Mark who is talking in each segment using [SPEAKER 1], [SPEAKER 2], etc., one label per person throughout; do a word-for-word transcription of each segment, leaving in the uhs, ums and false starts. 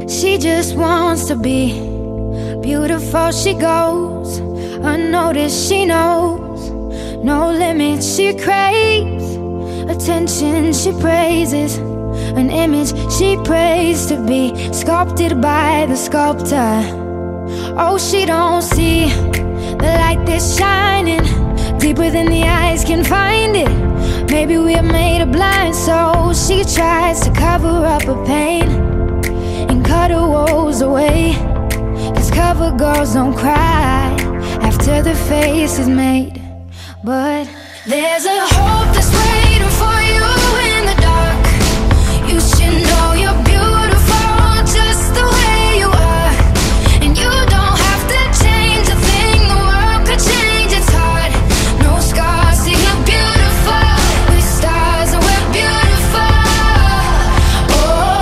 [SPEAKER 1] She just wants to be beautiful. She goes unnoticed, she knows no limits. She craves attention, she praises an image she prays to be sculpted by the sculptor. Oh, she don't see the light that's shining deeper than the eyes can find it. Maybe we're made of blind, so she tries to cover up her pain and cut her woes away. Cause cover girls don't cry after the face is made. But there's a hope that's waiting for you in the dark. You should know you're beautiful just the way you are. And you don't have to change a thing, the world could change its heart. No scars, see you're beautiful. We're stars and we're beautiful. Oh,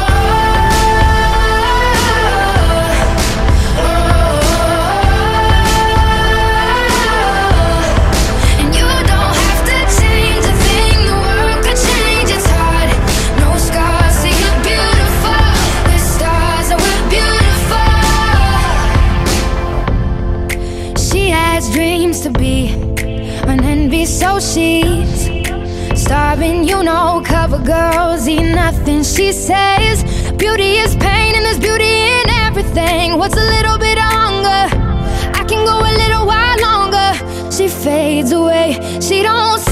[SPEAKER 1] oh, oh. And you don't have to change a thing, the world could change its heart. No scars, see you're beautiful. We're stars and we're beautiful. She has dreams to be an envy, so she's starving, you know. Cover girls eat nothing, she says. Beauty is pain and there's beauty in everything. What's a little bit of hunger? I can go a little while longer. She fades away, she don't